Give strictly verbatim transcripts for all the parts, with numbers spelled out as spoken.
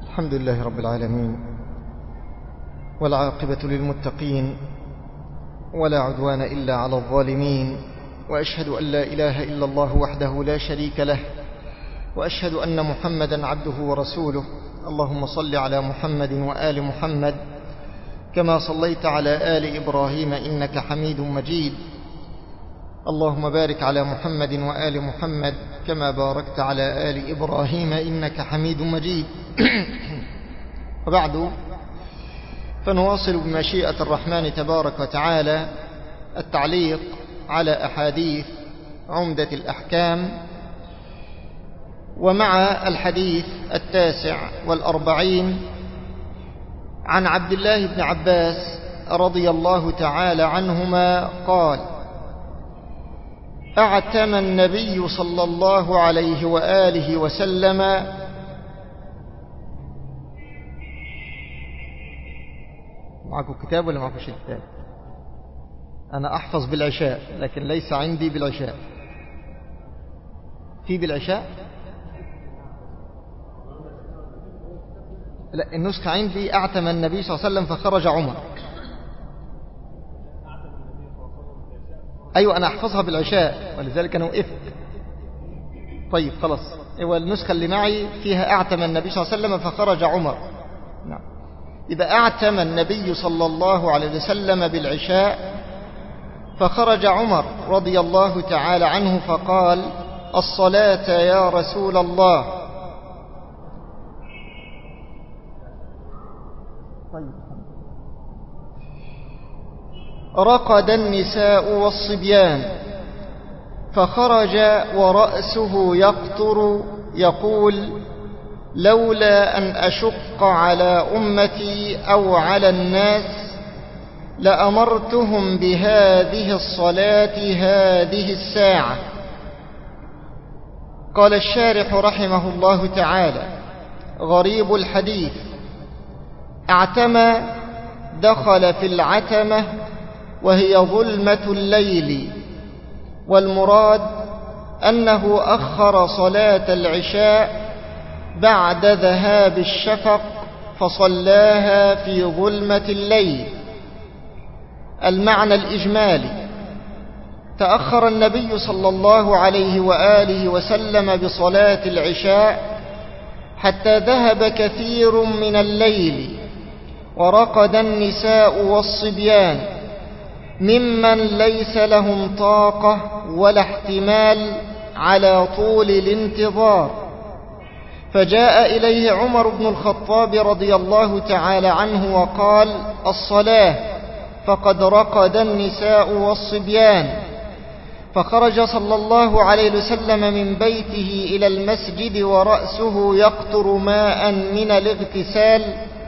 الحمد لله رب العالمين، والعاقبة للمتقين، ولا عدوان إلا على الظالمين، وأشهد أن لا إله إلا الله وحده لا شريك له، وأشهد أن محمدا عبده ورسوله. اللهم صل على محمد وآل محمد كما صليت على آل إبراهيم إنك حميد مجيد. اللهم بارك على محمد وآل محمد كما باركت على آل إبراهيم إنك حميد مجيد. وبعد، فنواصل بمشيئة الرحمن تبارك وتعالى التعليق على أحاديث عمدة الأحكام، ومع الحديث التاسع والأربعين عن عبد الله بن عباس رضي الله تعالى عنهما قال: أعتم النبي صلى الله عليه وآله وسلم معكم كتاب ولا معكم كتاب؟ أنا أحفظ بالعشاء لكن ليس عندي بالعشاء. في بالعشاء؟ لا، النسخة عندي أعتم النبي صلى الله عليه وسلم فخرج عمر. أيوة، أنا أحفظها بالعشاء ولذلك أنا وقفت. طيب خلاص، هو النسخة اللي معي فيها أعتم النبي صلى الله عليه وسلم فخرج عمر. نعم، إذا أعتم النبي صلى الله عليه وسلم بالعشاء فخرج عمر رضي الله تعالى عنه فقال: الصلاة يا رسول الله. طيب. رقد النساء والصبيان فخرج ورأسه يقطر يقول: لولا أن أشق على أمتي أو على الناس لأمرتهم بهذه الصلاة هذه الساعة. قال الشارح رحمه الله تعالى: غريب الحديث: اعتمى دخل في العتمة وهي ظلمة الليل، والمراد أنه أخر صلاة العشاء بعد ذهاب الشفق فصلاها في ظلمة الليل. المعنى الإجمالي: تأخر النبي صلى الله عليه وآله وسلم بصلاة العشاء حتى ذهب كثير من الليل، ورقد النساء والصبيان ممن ليس لهم طاقة ولا احتمال على طول الانتظار، فجاء إليه عمر بن الخطاب رضي الله تعالى عنه وقال: الصلاة، فقد رقد النساء والصبيان. فخرج صلى الله عليه وسلم من بيته إلى المسجد ورأسه يقطر ماء من الاغتسال،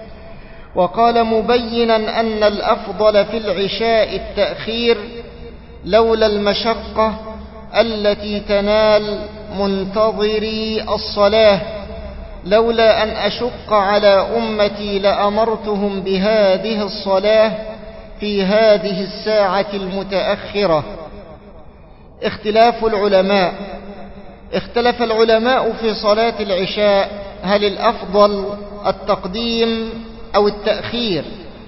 وقال مبينا أن الأفضل في العشاء التأخير لولا المشقة التي تنال منتظري الصلاة، لولا أن أشق على أمتي لأمرتهم بهذه الصلاة في هذه الساعة المتأخرة. اختلاف العلماء: اختلف العلماء في صلاة العشاء هل الأفضل التقديم أو التأخير،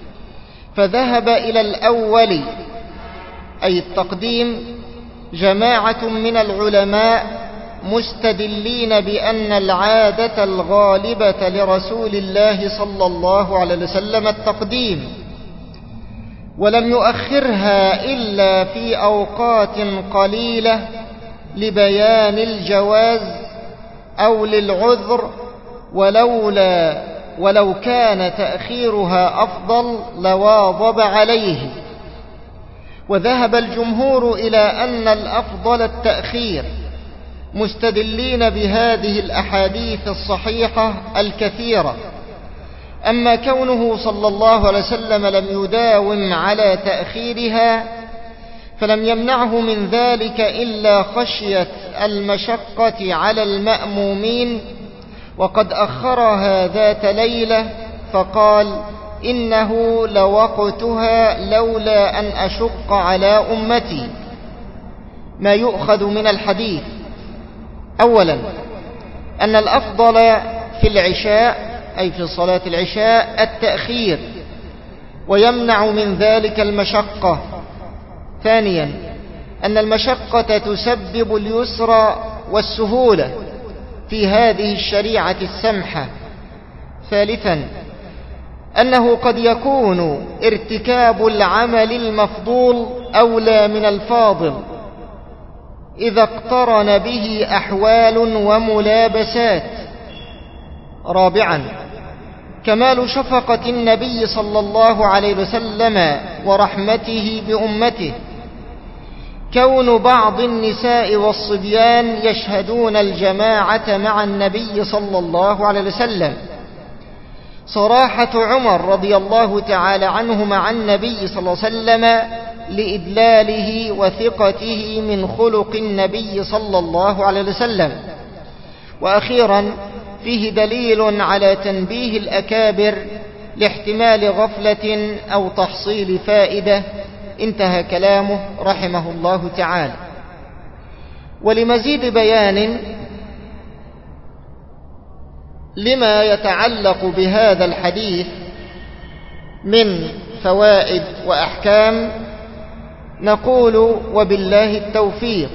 فذهب إلى الأول أي التقديم جماعة من العلماء مستدلين بأن العادة الغالبة لرسول الله صلى الله عليه وسلم التقديم، ولم يؤخرها إلا في أوقات قليلة لبيان الجواز أو للعذر، ولولا ولو كان تأخيرها أفضل لواظب عليه. وذهب الجمهور إلى أن الأفضل التأخير، مستدلين بهذه الأحاديث الصحيحة الكثيرة. أما كونه صلى الله عليه وسلم لم يداوم على تأخيرها فلم يمنعه من ذلك إلا خشية المشقة على المأمومين، وقد أخرها ذات ليلة فقال: إنه لوقتها لولا أن أشق على أمتي. ما يؤخذ من الحديث: أولا، أن الأفضل في العشاء أي في صلاة العشاء التأخير، ويمنع من ذلك المشقة. ثانيا أن المشقة تسبب اليسر والسهولة في هذه الشريعة السمحة. ثالثا أنه قد يكون ارتكاب العمل المفضول أولى من الفاضل إذا اقترن به أحوال وملابسات. رابعا كمال شفقة النبي صلى الله عليه وسلم ورحمته بأمته، كون بعض النساء والصبيان يشهدون الجماعة مع النبي صلى الله عليه وسلم، صراحة عمر رضي الله تعالى عنه مع النبي صلى الله عليه وسلم لإدلاله وثقته من خلق النبي صلى الله عليه وسلم. وأخيرا فيه دليل على تنبيه الأكابر لاحتمال غفلة أو تحصيل فائدة. انتهى كلامه رحمه الله تعالى. ولمزيد بيان لما يتعلق بهذا الحديث من فوائد وأحكام نقول وبالله التوفيق.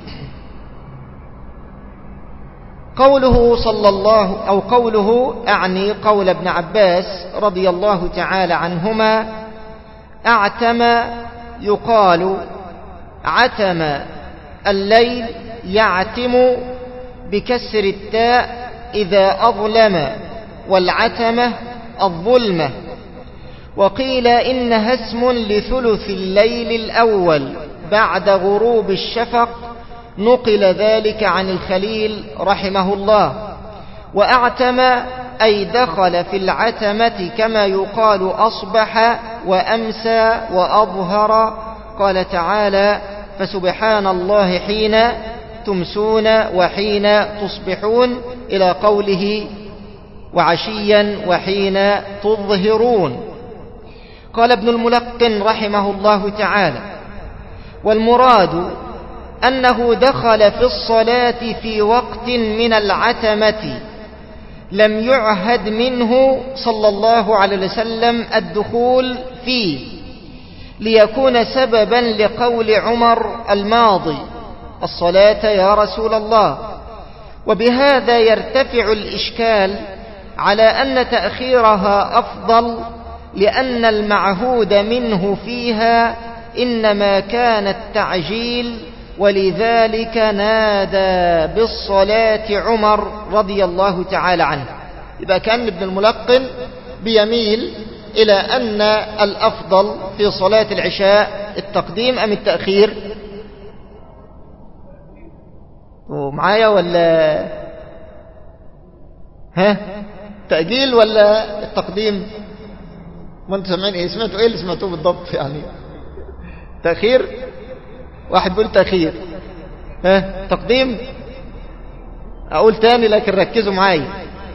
قوله صلى الله أو قوله أعني قول ابن عباس رضي الله تعالى عنهما: أعتم يقال عتم الليل، يعتم بكسر التاء إذا أظلم، والعتمة الظلمة. وقيل إنها اسم لثلث الليل الأول بعد غروب الشفق، نقل ذلك عن الخليل رحمه الله. وأعتم أي دخل في العتمة كما يقال أصبح وأمسى وأظهر. قال تعالى: فسبحان الله حين تمسون وحين تصبحون، إلى قوله: وعشيا وحين تظهرون. قال ابن الملقن رحمه الله تعالى: والمراد أنه دخل في الصلاة في وقت من العتمة لم يعهد منه صلى الله عليه وسلم الدخول فيه، ليكون سببا لقول عمر الماضي: الصلاة يا رسول الله. وبهذا يرتفع الإشكال على أن تأخيرها أفضل، لأن المعهود منه فيها إنما كان التعجيل، ولذلك نادى بالصلاة عمر رضي الله تعالى عنه. إذا كان ابن الملقن بيميل إلى أن الأفضل في صلاة العشاء التقديم أم التأخير؟ معايا ولا ها؟ تأجيل ولا التقديم؟ ما انتوا سمعين ايه؟ سمعتوا ايه اللي سمعتوه بالضبط؟ يعني تأخير، واحد بيقول تأخير، ها تقديم. اقول تاني لكن ركزوا معايا.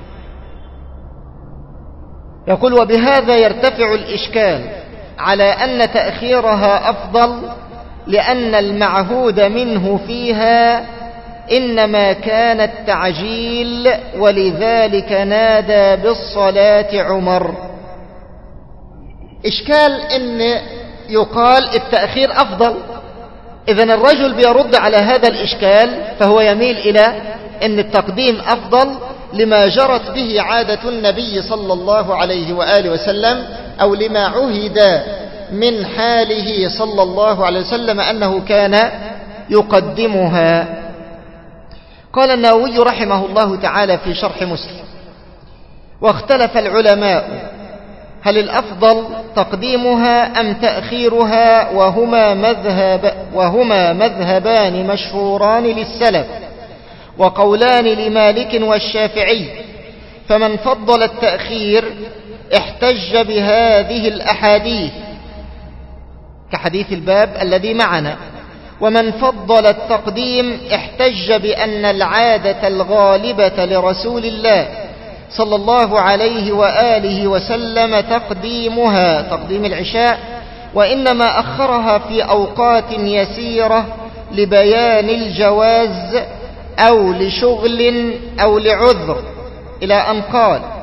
يقول: وبهذا يرتفع الإشكال على أن تأخيرها أفضل، لأن المعهود منه فيها إنما كان التعجيل، ولذلك نادى بالصلاة عمر. إشكال إن يقال التأخير أفضل، إذن الرجل بيرد على هذا الإشكال، فهو يميل إلى أن التقديم أفضل لما جرت به عادة النبي صلى الله عليه وآله وسلم، أو لما عهد من حاله صلى الله عليه وسلم أنه كان يقدمها. قال النووي رحمه الله تعالى في شرح مسلم: واختلف العلماء هل الأفضل تقديمها أم تأخيرها، وهما مذهب وهما مذهبان مشهوران للسلف، وقولان لمالك والشافعي. فمن فضل التأخير احتج بهذه الأحاديث كحديث الباب الذي معنا، ومن فضل التقديم احتج بأن العادة الغالبة لرسول الله صلى الله عليه وآله وسلم تقديمها، تقديم العشاء، وإنما أخرها في أوقات يسيرة لبيان الجواز أو لشغل أو لعذر، إلى أن قال: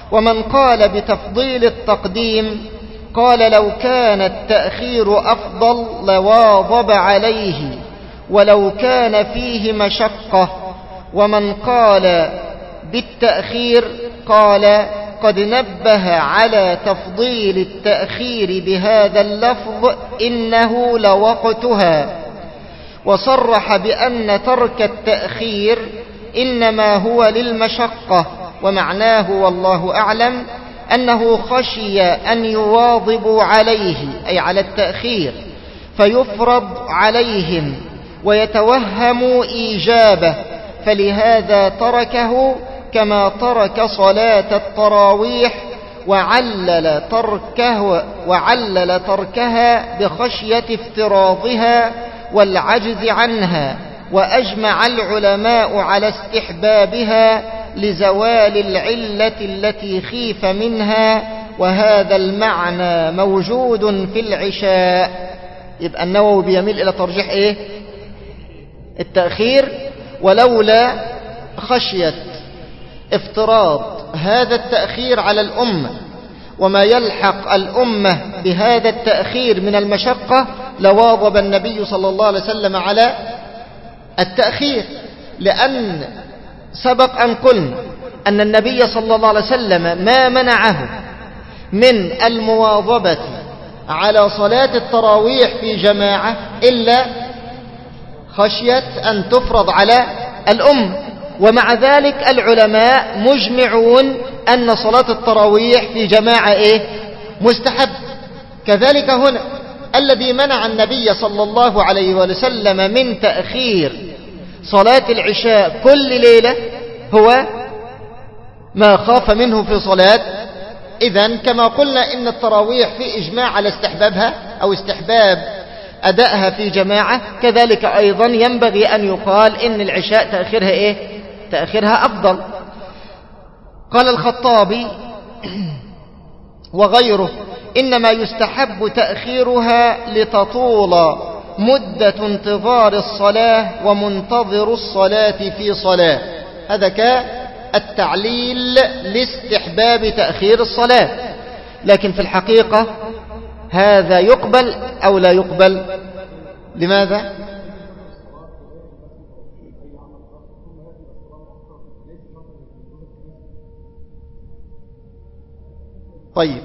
ومن قال بتفضيل التقديم قال لو كان التأخير أفضل لواظب عليه ولو كان فيه مشقة. ومن قال بالتأخير قال قد نبه على تفضيل التأخير بهذا اللفظ إنه لوقتها، وصرح بأن ترك التأخير إنما هو للمشقة، ومعناه والله أعلم أنه خشي أن يواظبوا عليه أي على التأخير فيفرض عليهم ويتوهموا إيجابه، فلهذا تركه كما ترك صلاة التراويح، وعلل تركه وعلل تركها بخشية افتراضها والعجز عنها. وأجمع العلماء على استحبابها لزوال العلة التي خيف منها، وهذا المعنى موجود في العشاء. يبقى النووي بيميل إلى ترجيح إيه؟ التأخير، ولولا خشية افتراض هذا التأخير على الأمة وما يلحق الأمة بهذا التأخير من المشقة لواظب النبي صلى الله عليه وسلم على التأخير، لأن سبق أن قلنا أن النبي صلى الله عليه وسلم ما منعه من المواظبة على صلاة التراويح في جماعة إلا خشية أن تفرض على الأمة. ومع ذلك العلماء مجمعون أن صلاة التراويح في جماعة إيه؟ مستحب. كذلك هنا الذي منع النبي صلى الله عليه وسلم من تأخير صلاة العشاء كل ليلة هو ما خاف منه في صلاة. إذن كما قلنا إن التراويح في إجماع على استحبابها أو استحباب أدائها في جماعة، كذلك أيضا ينبغي أن يقال إن العشاء تأخيرها إيه؟ تأخيرها أفضل. قال الخطابي وغيره إنما يستحب تأخيرها لتطول مدة انتظار الصلاة ومنتظر الصلاة في صلاة. هذا كالتعليل لاستحباب تأخير الصلاة، لكن في الحقيقة هذا يقبل أو لا يقبل؟ لماذا؟ طيب،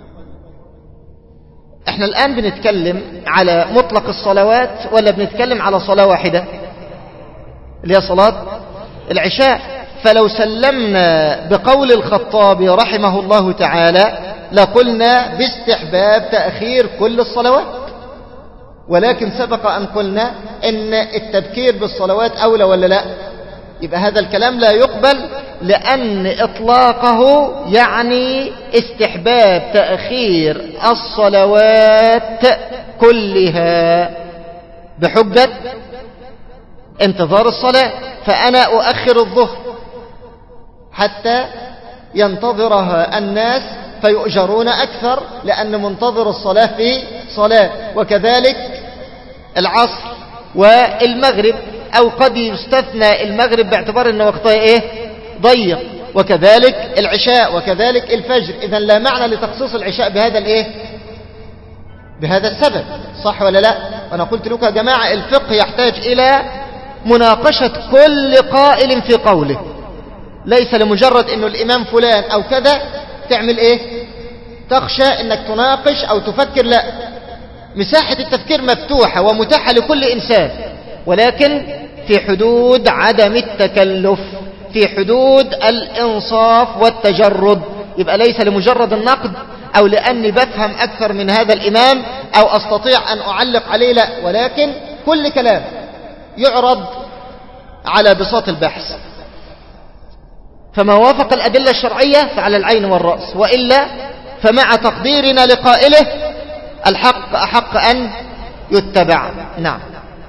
احنا الآن بنتكلم على مطلق الصلوات ولا بنتكلم على صلاة واحدة اللي هي صلاة العشاء؟ فلو سلمنا بقول الخطابي رحمه الله تعالى لقلنا باستحباب تأخير كل الصلوات، ولكن سبق أن قلنا إن التبكير بالصلوات أولى ولا لا؟ يبقى هذا الكلام لا يقبل، لأن إطلاقه يعني استحباب تأخير الصلوات كلها بحجة انتظار الصلاة. فأنا أؤخر الظهر حتى ينتظرها الناس فيؤجرون أكثر لأن منتظر الصلاة في صلاة، وكذلك العصر والمغرب، أو قد يستثنى المغرب باعتبار أن وقتها إيه؟ ضيق، وكذلك العشاء وكذلك الفجر. إذن لا معنى لتخصيص العشاء بهذا الإيه؟ بهذا السبب، صح ولا لا؟ وأنا قلت لكم يا جماعة الفقه يحتاج إلى مناقشة كل قائل في قوله، ليس لمجرد أنه الإمام فلان أو كذا تعمل إيه؟ تخشى أنك تناقش أو تفكر. لا، مساحة التفكير مفتوحة ومتاحة لكل إنسان، ولكن في حدود عدم التكلف، في حدود الإنصاف والتجرد. يبقى ليس لمجرد النقد أو لأني بفهم أكثر من هذا الإمام أو أستطيع أن أعلق عليه، لا، ولكن كل كلام يعرض على بساط البحث، فما وافق الأدلة الشرعية فعلى العين والرأس، وإلا فمع تقديرنا لقائله الحق أحق أن يتبع. نعم.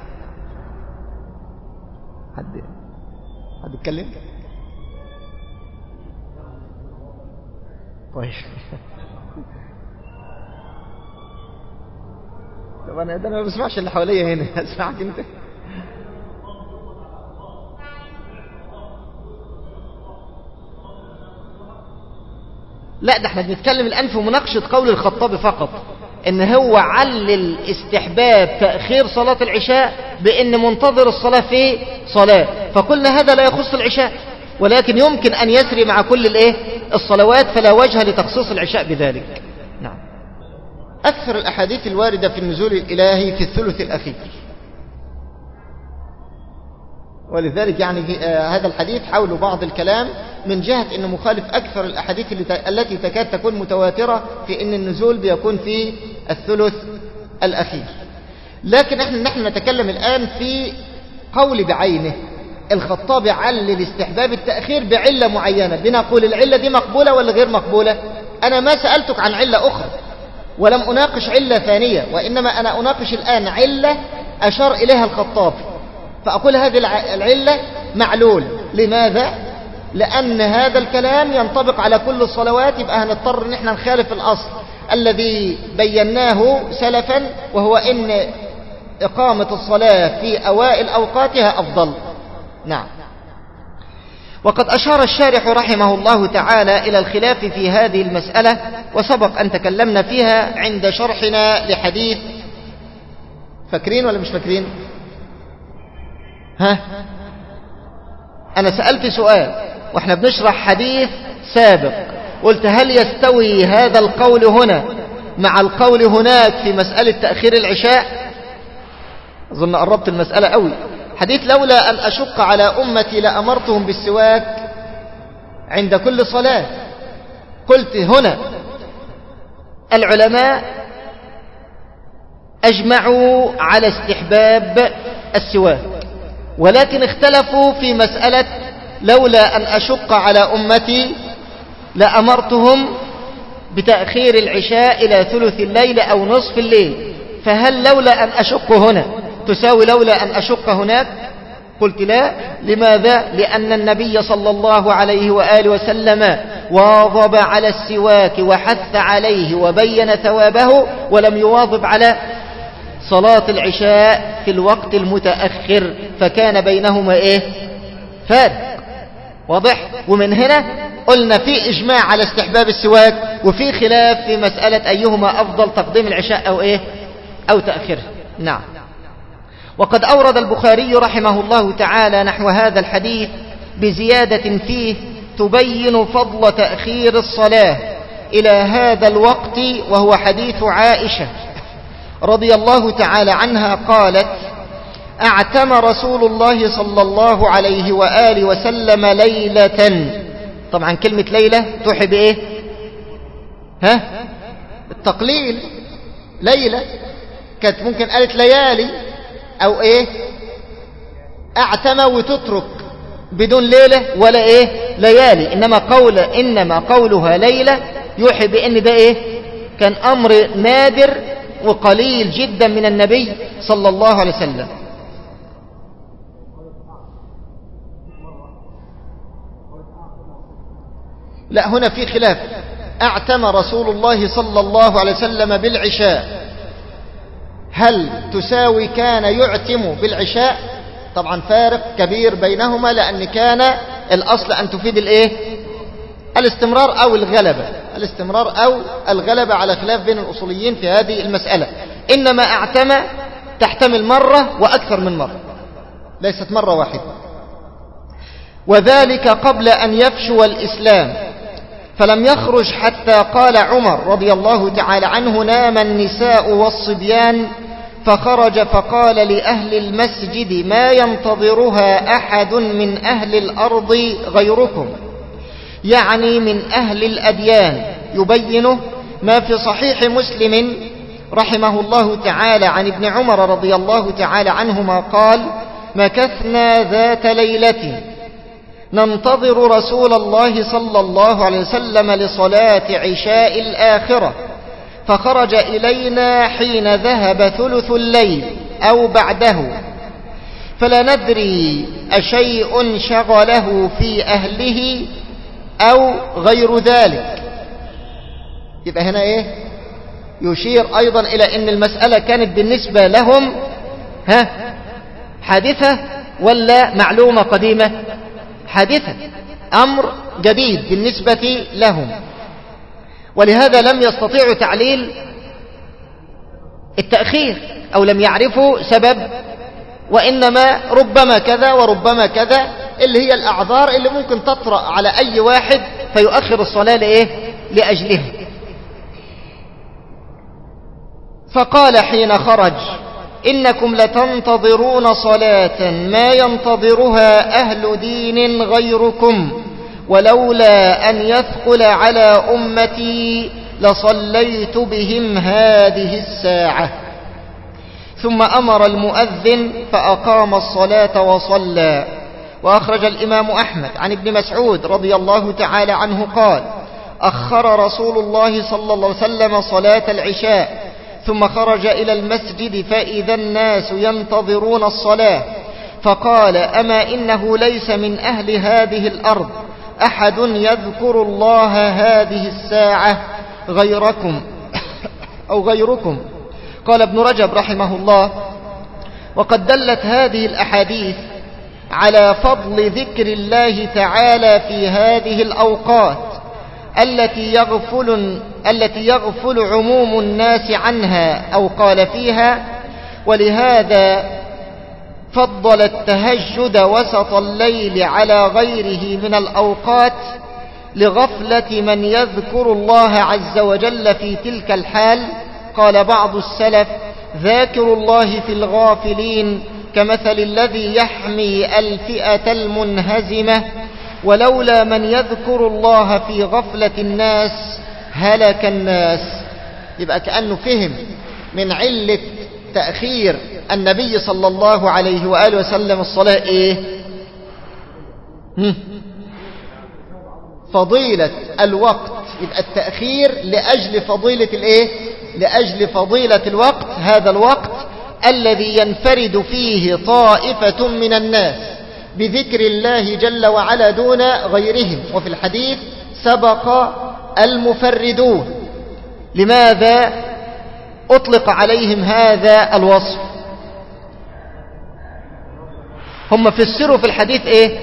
حد حد يتكلم؟ طيب. طب أنا ده ما بسمعش اللي حواليا هنا، أسمعك أنت. لا، ده احنا بنتكلم الآن في مناقشة قول الخطابي فقط، ان هو علل استحباب تأخير صلاة العشاء بان منتظر الصلاة في صلاة، فقلنا هذا لا يخص العشاء، ولكن يمكن ان يسري مع كل الايه الصلوات، فلا وجه لتخصيص العشاء بذلك. نعم. أكثر الأحاديث الواردة في النزول الإلهي في الثلث الأخير، ولذلك يعني آه هذا الحديث حول بعض الكلام من جهة أنه مخالف أكثر الأحاديث التي تكاد تكون متواترة في أن النزول بيكون في الثلث الأخير. لكن احنا نحن نتكلم الآن في قول بعينه. الخطابي علل استحباب التأخير بعلة معينة، بنقول العلة دي مقبولة ولا غير مقبولة. أنا ما سألتك عن علة أخرى ولم أناقش علة ثانية، وإنما أنا أناقش الآن علة أشار إليها الخطابي، فأقول هذه العلة معلول. لماذا؟ لأن هذا الكلام ينطبق على كل الصلوات، يبقى هنضطر ان احنا نخالف الأصل الذي بيناه سلفا، وهو ان إقامة الصلاة في أوائل أوقاتها أفضل. نعم. وقد أشار الشارح رحمه الله تعالى إلى الخلاف في هذه المسألة، وسبق أن تكلمنا فيها عند شرحنا لحديث، فاكرين ولا مش فاكرين؟ ها؟ أنا سألت سؤال وإحنا بنشرح حديث سابق، قلت هل يستوي هذا القول هنا مع القول هناك في مسألة تأخير العشاء؟ أظن قربت المسألة قوي. حديث لولا أن أشق على أمتي لأمرتهم بالسواك عند كل صلاة. قلت هنا العلماء أجمعوا على استحباب السواك، ولكن اختلفوا في مسألة لولا أن أشق على أمتي لأمرتهم بتأخير العشاء إلى ثلث الليل أو نصف الليل. فهل لولا أن أشق هنا تساوي لولا أن أشق هناك؟ قلت لا. لماذا؟ لأن النبي صلى الله عليه وآله وسلم واظب على السواك وحث عليه وبين ثوابه، ولم يواظب على صلاة العشاء في الوقت المتأخر، فكان بينهما إيه؟ فارق. واضح؟ ومن هنا قلنا في إجماع على استحباب السواك، وفي خلاف في مسألة أيهما أفضل، تقديم العشاء أو إيه؟ أو تأخيره. نعم. وقد أورد البخاري رحمه الله تعالى نحو هذا الحديث بزيادة فيه تبين فضل تأخير الصلاة إلى هذا الوقت، وهو حديث عائشة رضي الله تعالى عنها قالت: أعتم رسول الله صلى الله عليه وآله وسلم ليلة. طبعا كلمة ليلة توحي بإيه؟ ها؟ التقليل. ليلة كانت ممكن قالت ليالي أو إيه؟ أعتم وتترك بدون ليلة ولا إيه؟ ليالي. إنما قول إنما قولها ليلة يوحي بأن ده إيه؟ كان أمر نادر وقليل جدا من النبي صلى الله عليه وسلم. لا، هنا في خلاف. أعتم رسول الله صلى الله عليه وسلم بالعشاء، هل تساوي كان يعتم بالعشاء؟ طبعا فارق كبير بينهما، لأن كان الأصل أن تفيد الإيه؟ الاستمرار أو الغلبة، الاستمرار أو الغلبة، على خلاف بين الأصوليين في هذه المسألة. إنما أعتم تحتمل مرة وأكثر من مرة، ليست مرة واحدة، وذلك قبل أن يفشو الإسلام، فلم يخرج حتى قال عمر رضي الله تعالى عنه: نام النساء والصبيان، فخرج فقال لأهل المسجد: ما ينتظرها أحد من أهل الأرض غيركم، يعني من أهل الأديان، يبينه ما في صحيح مسلم رحمه الله تعالى عن ابن عمر رضي الله تعالى عنهما قال: مكثنا ذات ليلة ننتظر رسول الله صلى الله عليه وسلم لصلاة عشاء الآخرة، فخرج إلينا حين ذهب ثلث الليل أو بعده، فلا ندري أشيء شغله في أهله أو غير ذلك. يبقى هنا إيه؟ يشير أيضا إلى أن المسألة كانت بالنسبة لهم ها حادثة ولا معلومة قديمة؟ حادثة، أمر جديد بالنسبة لهم. ولهذا لم يستطيعوا تعليل التأخير أو لم يعرفوا سبب، وإنما ربما كذا وربما كذا، اللي هي الأعذار اللي ممكن تطرأ على أي واحد فيؤخر الصلاة لإيه؟ لأجله. فقال حين خرج: إنكم لتنتظرون صلاة ما ينتظرها أهل دين غيركم، ولولا أن يثقل على أمتي لصليت بهم هذه الساعة. ثم أمر المؤذن فأقام الصلاة وصلى. وأخرج الإمام أحمد عن ابن مسعود رضي الله تعالى عنه قال: أخر رسول الله صلى الله عليه وسلم صلاة العشاء ثم خرج إلى المسجد فإذا الناس ينتظرون الصلاة، فقال: أما إنه ليس من أهل هذه الأرض أحد يذكر الله هذه الساعة غيركم أو غيركم. قال ابن رجب رحمه الله: وقد دلت هذه الأحاديث على فضل ذكر الله تعالى في هذه الأوقات التي يغفل, التي يغفل عموم الناس عنها، أو قال فيها. ولهذا فضل التهجد وسط الليل على غيره من الأوقات لغفلة من يذكر الله عز وجل في تلك الحال. قال بعض السلف: ذاكر الله في الغافلين كمثل الذي يحمي الفئة المنهزمة، ولولا من يذكر الله في غفلة الناس هلك الناس. يبقى كأنه فهم من علة تأخير النبي صلى الله عليه وآله وسلم الصلاة إيه؟ فضيلة الوقت. يبقى التأخير لأجل فضيلة الإيه؟ لأجل فضيلة الوقت، هذا الوقت الذي ينفرد فيه طائفة من الناس بذكر الله جل وعلا دون غيرهم. وفي الحديث: سبق المفردون. لماذا أطلق عليهم هذا الوصف؟ هم فسروا في الحديث إيه؟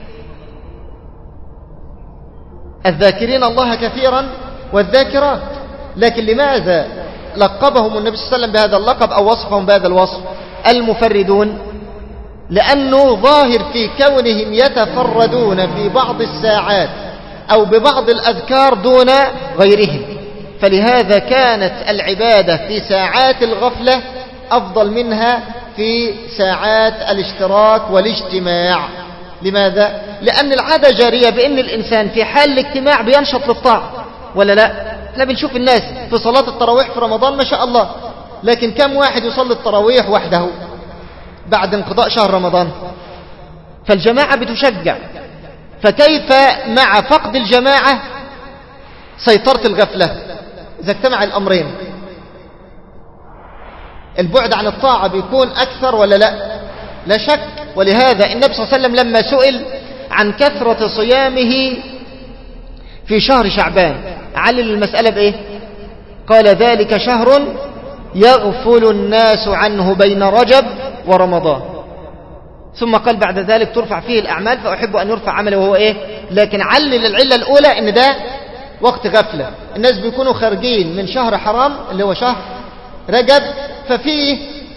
الذاكرين الله كثيرا والذاكرات. لكن لماذا لقبهم النبي صلى الله عليه وسلم بهذا اللقب أو وصفهم بهذا الوصف؟ المفردون، لأنه ظاهر في كونهم يتفردون في بعض الساعات أو ببعض الأذكار دون غيرهم. فلهذا كانت العبادة في ساعات الغفلة أفضل منها في ساعات الاشتراك والاجتماع. لماذا؟ لأن العادة جارية بأن الإنسان في حال الاجتماع بينشط للطاعة، ولا لا؟ احنا بنشوف الناس في صلاة التراويح في رمضان ما شاء الله، لكن كم واحد يصلي التراويح وحده بعد انقضاء شهر رمضان؟ فالجماعة بتشجع. فكيف مع فقد الجماعة سيطرة الغفلة إذا اجتمع الأمرين؟ البعد عن الطاعة بيكون أكثر ولا لا؟ لا شك. ولهذا النبي صلى الله عليه وسلم لما سئل عن كثرة صيامه في شهر شعبان علل المسألة بإيه؟ قال: ذلك شهر يغفل الناس عنه بين رجب ورمضان. ثم قال بعد ذلك: ترفع فيه الأعمال فأحب أن يرفع عمله وهو إيه؟ لكن علل العلة الأولى إن ده وقت غفلة، الناس بيكونوا خارجين من شهر حرام اللي هو شهر رجب، ففيه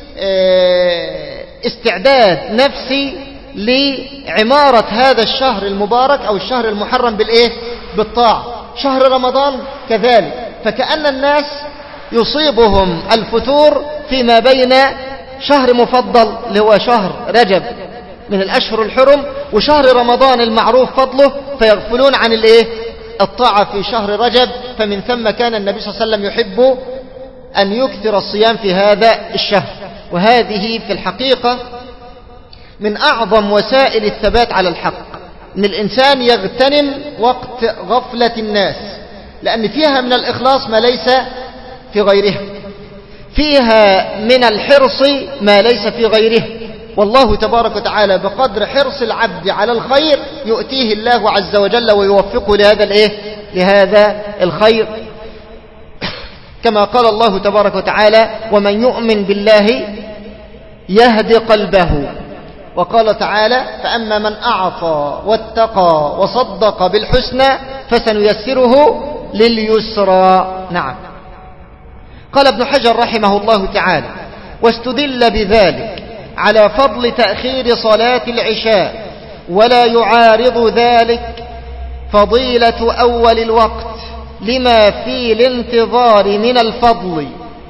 استعداد نفسي لعمارة هذا الشهر المبارك أو الشهر المحرم بالإيه؟ بالطاعة. شهر رمضان كذلك، فكأن الناس يصيبهم الفتور فيما بين شهر مفضل اللي هو شهر رجب من الأشهر الحرم وشهر رمضان المعروف فضله، فيغفلون عن الإيه؟ الطاعة في شهر رجب. فمن ثم كان النبي صلى الله عليه وسلم يحب أن يكثر الصيام في هذا الشهر. وهذه في الحقيقة من أعظم وسائل الثبات على الحق، أن الإنسان يغتنم وقت غفلة الناس، لأن فيها من الإخلاص ما ليس في غيرها، فيها من الحرص ما ليس في غيره. والله تبارك وتعالى بقدر حرص العبد على الخير يؤتيه الله عز وجل ويوفقه لهذا الإيه؟ لهذا الخير. كما قال الله تبارك وتعالى: ومن يؤمن بالله يهدي قلبه. وقال تعالى: فأما من أعطى واتقى وصدق بالحسنى فسنيسره لليسرى. نعم. قال ابن حجر رحمه الله تعالى: واستدل بذلك على فضل تأخير صلاة العشاء، ولا يعارض ذلك فضيلة أول الوقت لما في الانتظار من الفضل.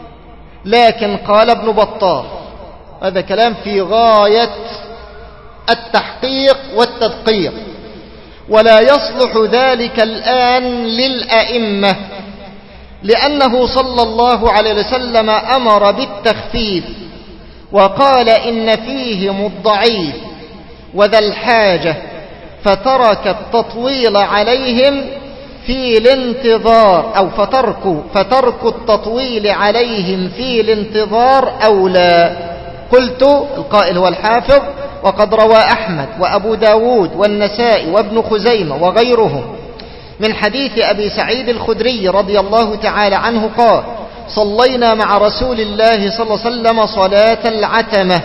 لكن قال ابن بطال، هذا كلام في غاية التحقيق والتدقيق، ولا يصلح ذلك الآن للأئمة، لأنه صلى الله عليه وسلم أمر بالتخفيف وقال إن فيهم الضعيف وذا الحاجة، فترك التطويل عليهم في الانتظار أو فترك, فترك التطويل عليهم في الانتظار أولى. قلت القائل هو الحافظ: وقد روى أحمد وأبو داود والنسائي وابن خزيمة وغيرهم من حديث أبي سعيد الخدري رضي الله تعالى عنه قال: صلينا مع رسول الله صلى الله عليه وسلم صلاة العتمة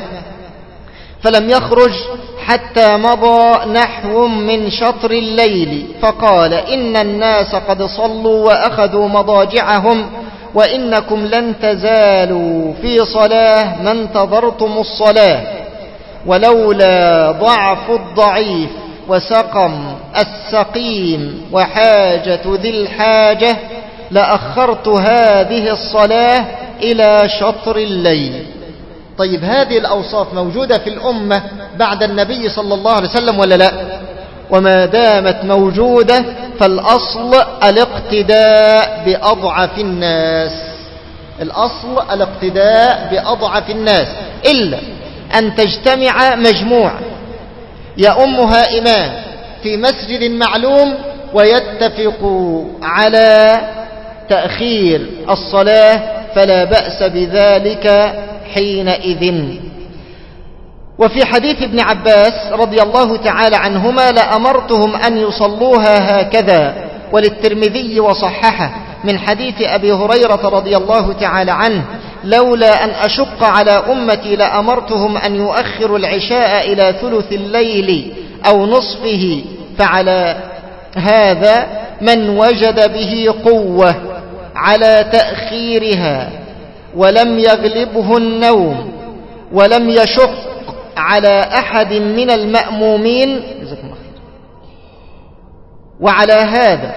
فلم يخرج حتى مضى نحو من شطر الليل، فقال: إن الناس قد صلوا وأخذوا مضاجعهم، وإنكم لن تزالوا في صلاة ما انتظرتم الصلاة، ولولا ضعف الضعيف وسقم السقيم وحاجة ذي الحاجة لأخرت هذه الصلاة إلى شطر الليل. طيب، هذه الأوصاف موجودة في الأمة بعد النبي صلى الله عليه وسلم ولا لا؟ وما دامت موجودة فالأصل الاقتداء بأضعف الناس. الأصل الاقتداء بأضعف الناس، إلا أن تجتمع مجموعة يأمها إمام في مسجد معلوم ويتفقوا على تأخير الصلاة فلا بأس بذلك حينئذ. وفي حديث ابن عباس رضي الله تعالى عنهما: لأمرتهم أن يصلوها هكذا. وللترمذي وصححه من حديث أبي هريرة رضي الله تعالى عنه: لولا أن أشق على أمتي لأمرتهم أن يؤخروا العشاء إلى ثلث الليل أو نصفه. فعلى هذا من وجد به قوة على تأخيرها ولم يغلبه النوم ولم يشق على أحد من المأمومين، وعلى هذا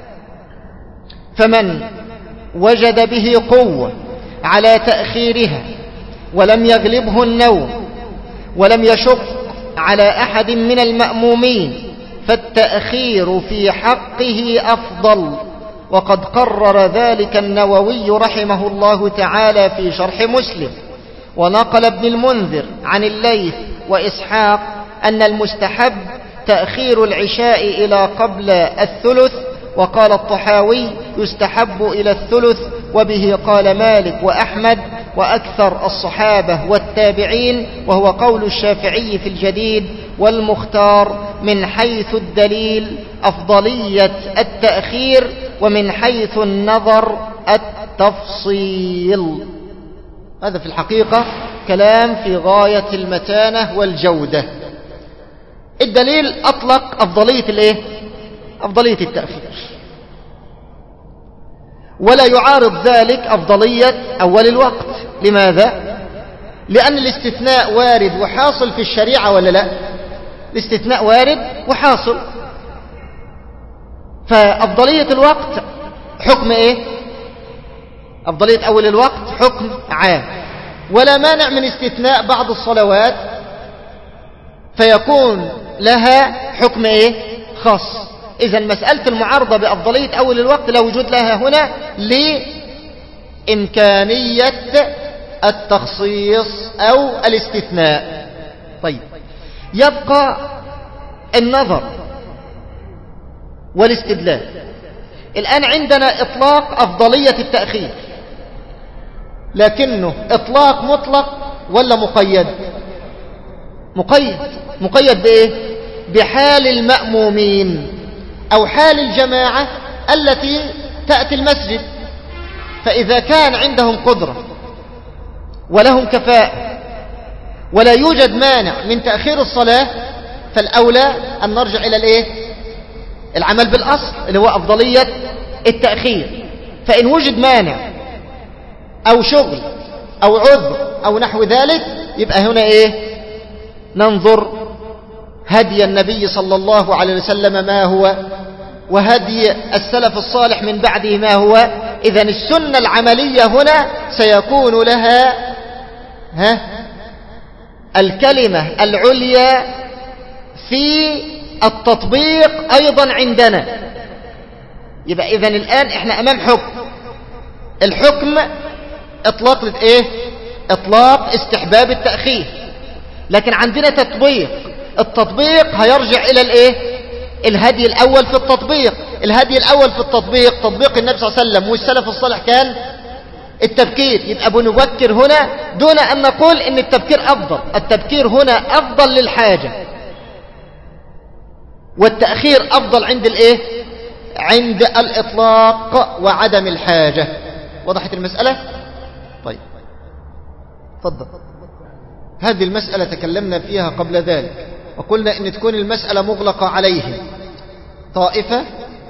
فمن وجد به قوة على تأخيرها ولم يغلبه النوم ولم يشق على أحد من المأمومين فالتأخير في حقه أفضل. وقد قرر ذلك النووي رحمه الله تعالى في شرح مسلم. ونقل ابن المنذر عن الليث وإسحاق أن المستحب تأخير العشاء إلى قبل الثلث، وقال الطحاوي يستحب إلى الثلث، وبه قال مالك وأحمد وأكثر الصحابة والتابعين، وهو قول الشافعي في الجديد. والمختار من حيث الدليل أفضلية التأخير، ومن حيث النظر التفصيل. هذا في الحقيقة كلام في غاية المتانة والجودة. الدليل أطلق أفضلية الإيه؟ أفضلية التأخير، ولا يعارض ذلك أفضلية أول الوقت. لماذا؟ لأن الاستثناء وارد وحاصل في الشريعة ولا لا؟ الاستثناء وارد وحاصل، فأفضلية الوقت حكم إيه؟ أفضلية أول الوقت حكم عام، ولا مانع من استثناء بعض الصلوات فيكون لها حكم إيه؟ خاص. إذن مسألة المعارضة بأفضلية أول الوقت لا وجود لها هنا لإمكانية التخصيص أو الاستثناء. طيب، يبقى النظر والاستدلال. الآن عندنا إطلاق أفضلية التأخير، لكنه إطلاق مطلق ولا مقيد؟ مقيد. مقيد بإيه؟ بحال المأمومين أو حال الجماعة التي تأتي المسجد. فإذا كان عندهم قدرة ولهم كفاءة ولا يوجد مانع من تأخير الصلاة، فالأولى أن نرجع إلى الإيه؟ العمل بالأصل اللي هو أفضلية التأخير. فإن وجد مانع أو شغل أو عذر أو نحو ذلك يبقى هنا إيه؟ ننظر هدي النبي صلى الله عليه وسلم ما هو، وهدي السلف الصالح من بعده ما هو. إذن السنة العملية هنا سيكون لها ها الكلمة العليا في التطبيق أيضا عندنا. يبقى إذن الآن إحنا أمام حكم، الحكم إطلاق إيه؟ إطلاق استحباب التأخير، لكن عندنا تطبيق. التطبيق هيرجع إلى الإيه؟ الهدي الأول في التطبيق. الهدي الأول في التطبيق تطبيق النبي صلى الله عليه وسلم والسلف الصالح كان التبكير. يبقى بنبكر هنا دون أن نقول إن التبكير أفضل. التبكير هنا أفضل للحاجة، والتأخير أفضل عند الإيه؟ عند الإطلاق وعدم الحاجة. وضحت المسألة؟ طيب تفضل. هذه المسألة تكلمنا فيها قبل ذلك وقلنا إن تكون المسألة مغلقة عليهم، طائفة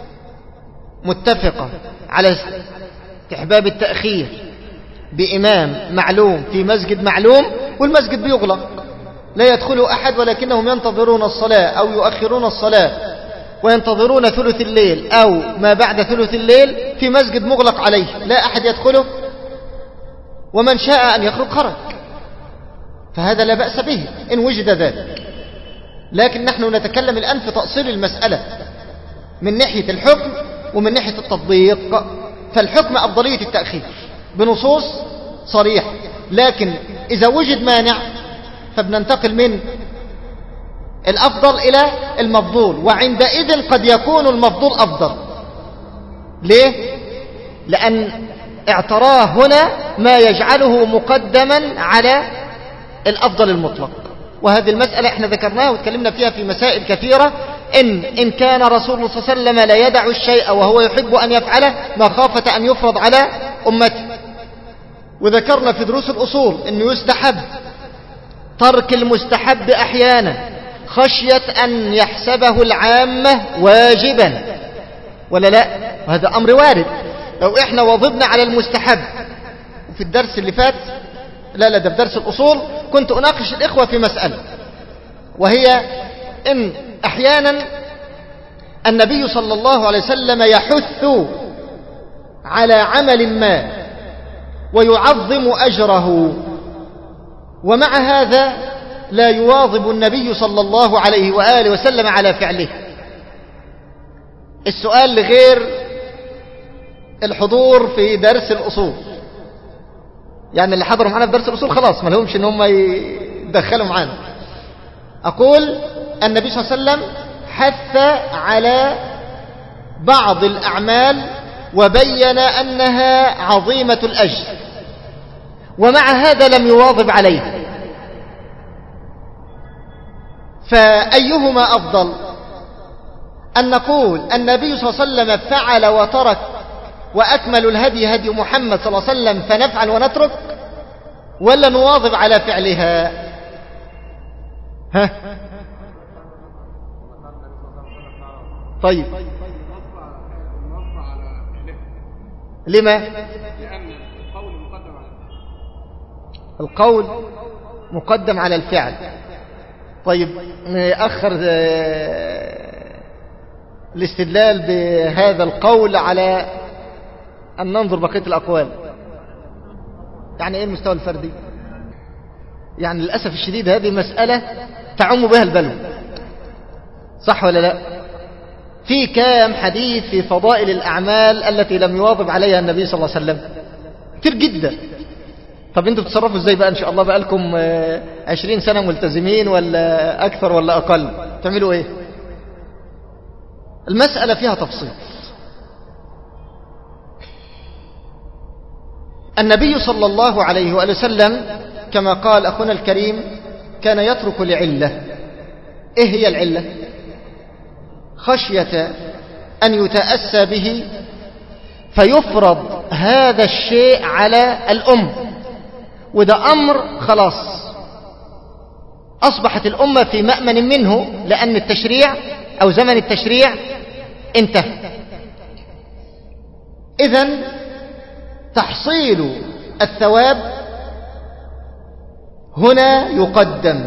متفقة على استحباب التأخير بإمام معلوم في مسجد معلوم، والمسجد بيغلق لا يدخله أحد، ولكنهم ينتظرون الصلاة أو يؤخرون الصلاة وينتظرون ثلث الليل أو ما بعد ثلث الليل في مسجد مغلق عليه لا أحد يدخله، ومن شاء أن يخرج خرج، فهذا لا بأس به إن وجد ذلك. لكن نحن نتكلم الآن في تأصيل المسألة من ناحية الحكم ومن ناحية التطبيق. فالحكم أفضلية التأخير بنصوص صريحة، لكن إذا وجد مانع فبننتقل من الأفضل إلى المفضول، وعندئذ قد يكون المفضول أفضل. ليه؟ لأن اعتراه هنا ما يجعله مقدما على الأفضل المطلق. وهذه المسألة احنا ذكرناها وتكلمنا فيها في مسائل كثيرة، إن, إن كان رسول الله صلى الله عليه وسلم لا يدع الشيء وهو يحب أن يفعله مخافة أن يفرض على أمته. وذكرنا في دروس الأصول أنه يستحب ترك المستحب أحيانا خشية أن يحسبه العامة واجبا، ولا لا؟ وهذا أمر وارد. لو إحنا واظبنا على المستحب، وفي الدرس اللي فات لا لا ده في درس الأصول كنت أناقش الإخوة في مسألة، وهي إن أحيانا النبي صلى الله عليه وسلم يحث على عمل ما ويعظم أجره، ومع هذا لا يواظب النبي صلى الله عليه وآله وسلم على فعله. السؤال لغير الحضور في درس الأصول، يعني اللي حضروا معنا في درس الأصول خلاص ما لهمش ان هم يدخلوا معنا. أقول النبي صلى الله عليه وسلم حث على بعض الأعمال وبين أنها عظيمة الأجر، ومع هذا لم يواظب عليها، فأيهما أفضل؟ أن نقول النبي صلى الله عليه وسلم فعل وترك وأكمل الهدي هدي محمد صلى الله عليه وسلم فنفعل ونترك، ولا نواظب على فعلها؟ ها؟ طيب لما؟ لأن القول مقدم على الفعل. القول مقدم على الفعل. طيب نأخر الاستدلال بهذا القول على أن ننظر بقية الأقوال. يعني إيه المستوى الفردي؟ يعني للأسف الشديد هذه مسألة تعم بها البلو، صح ولا لا؟ في كام حديث في فضائل الأعمال التي لم يواظب عليها النبي صلى الله عليه وسلم؟ كتير جدا. طب انتوا بتصرفوا ازاي بقى ان شاء الله؟ بقى لكم عشرين سنة ملتزمين ولا أكثر ولا أقل؟ تعملوا ايه؟ المسألة فيها تفصيل. النبي صلى الله عليه وآله وسلم كما قال أخونا الكريم كان يترك لعلة. ايه هي العلة؟ خشية أن يتأسى به فيفرض هذا الشيء على الأمة، وده أمر خلاص أصبحت الأمة في مأمن منه، لأن التشريع أو زمن التشريع انتهى. إذن تحصيل الثواب هنا يقدم،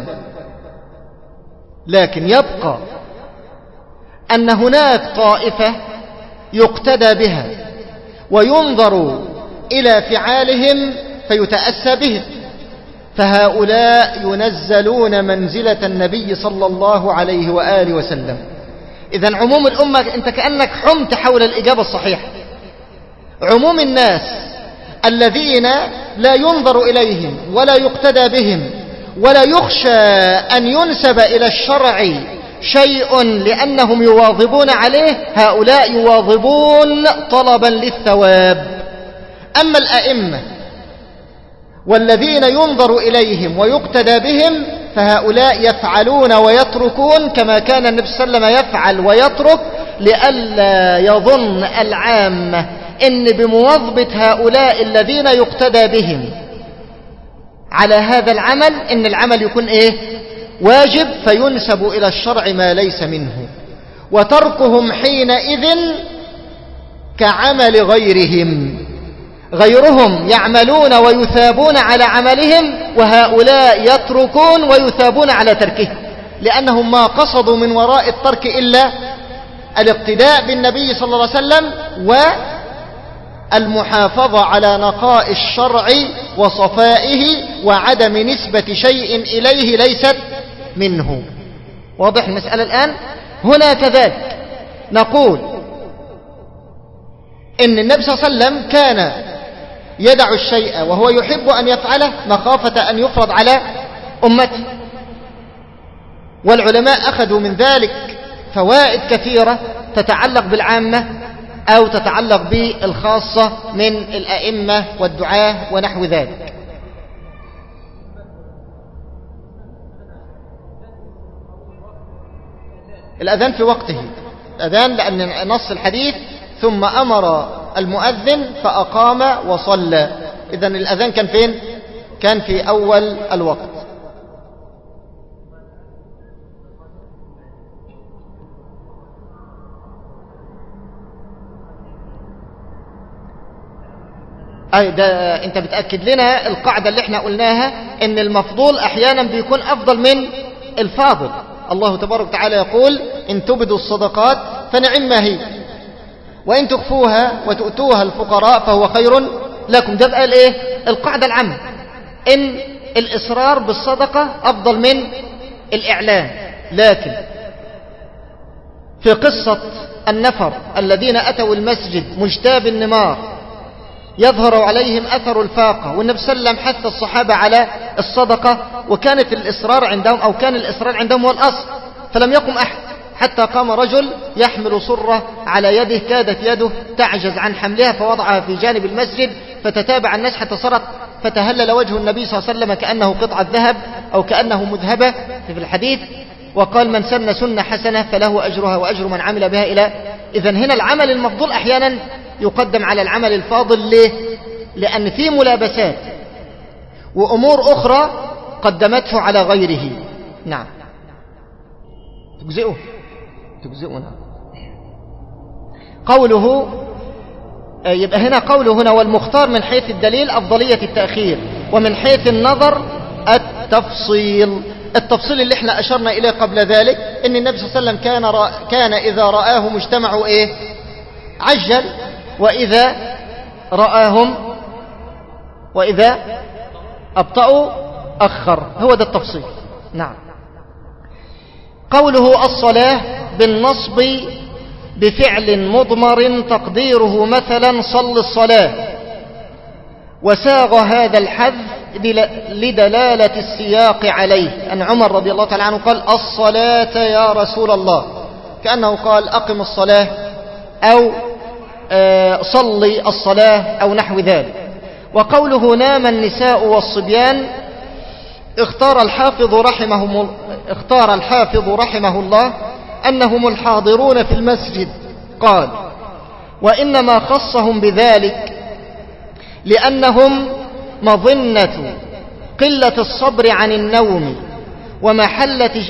لكن يبقى أن هناك طائفة يقتدى بها وينظر إلى فعالهم فيتأسى بهم، فهؤلاء ينزلون منزلة النبي صلى الله عليه وآله وسلم. إذن عموم الأمة أنت كأنك حمت حول الإجابة الصحيحة. عموم الناس الذين لا ينظر إليهم ولا يقتدى بهم ولا يخشى أن ينسب إلى الشرع شيء لأنهم يواظبون عليه، هؤلاء يواظبون طلبا للثواب. أما الأئمة والذين ينظر إليهم ويقتدى بهم فهؤلاء يفعلون ويتركون كما كان النبي صلى الله عليه وسلم يفعل ويترك، لئلا يظن العامة إن بمواظبة هؤلاء الذين يقتدى بهم على هذا العمل إن العمل يكون إيه؟ واجب، فينسب إلى الشرع ما ليس منه، وتركهم حينئذ كعمل غيرهم. غيرهم يعملون ويثابون على عملهم، وهؤلاء يتركون ويثابون على تركهم، لأنهم ما قصدوا من وراء الترك إلا الاقتداء بالنبي صلى الله عليه وسلم والمحافظة على نقاء الشرع وصفائه وعدم نسبة شيء إليه ليست منه. واضح المسألة الآن؟ هنا كذلك نقول إن النبي صلى الله عليه وسلم كان يدع الشيء وهو يحب أن يفعله مخافة أن يفرض على أمته، والعلماء أخذوا من ذلك فوائد كثيرة تتعلق بالعامة أو تتعلق بالخاصة من الأئمة والدعاة ونحو ذلك. الأذان في وقته، الأذان لأن نص الحديث ثم أمر المؤذن فأقام وصلى، إذن الأذان كان فين؟ كان في أول الوقت. أي ده أنت بتأكد لنا القاعدة اللي احنا قلناها إن المفضول أحيانا بيكون أفضل من الفاضل. الله تبارك وتعالى يقول إن تبدوا الصدقات فنعم ما هي وإن تخفوها وتؤتوها الفقراء فهو خير لكم. ده بقى الايه؟ القاعدة العامة إن الإصرار بالصدقة أفضل من الإعلان. لكن في قصة النفر الذين أتوا المسجد مجتاب النمار يظهر عليهم أثر الفاقة، والنبي صلى الله عليه وسلم حث الصحابة على الصدقة، وكانت الإصرار عندهم أو كان الإصرار عندهم هو الأصل، فلم يقم أحد حتى قام رجل يحمل صرة على يده كادت يده تعجز عن حملها فوضعها في جانب المسجد، فتتابع الناس حتى صارت فتهلل وجه النبي صلى الله عليه وسلم كأنه قطعة ذهب أو كأنه مذهبة في الحديث، وقال من سن سنة حسنة فله أجرها وأجر من عمل بها إلى. إذن هنا العمل المفضول أحيانا يقدم على العمل الفاضل. ليه؟ لأن في ملابسات وأمور أخرى قدمته على غيره. نعم تجزئه تجزئنا. قوله يبقى هنا قوله هنا والمختار من حيث الدليل أفضلية التأخير، ومن حيث النظر التفصيل. التفصيل اللي احنا أشرنا إليه قبل ذلك إن النبي صلى الله عليه وسلم كان رأ... كان إذا رآه مجتمع إيه عجل، وإذا رآهم وإذا أبطأوا أخر. هو ده التفصيل. نعم. قوله الصلاة بالنصب بفعل مضمر تقديره مثلا صل الصلاة، وساغ هذا الحذف لدلالة السياق عليه. أن عمر رضي الله تعالى عنه قال الصلاة يا رسول الله، كأنه قال أقم الصلاة أو صلي الصلاة أو نحو ذلك. وقوله نام النساء والصبيان اختار الحافظ رحمه اختار الحافظ رحمه الله أنهم الحاضرون في المسجد. قال وإنما خصهم بذلك لأنهم مظنة قلة الصبر عن النوم،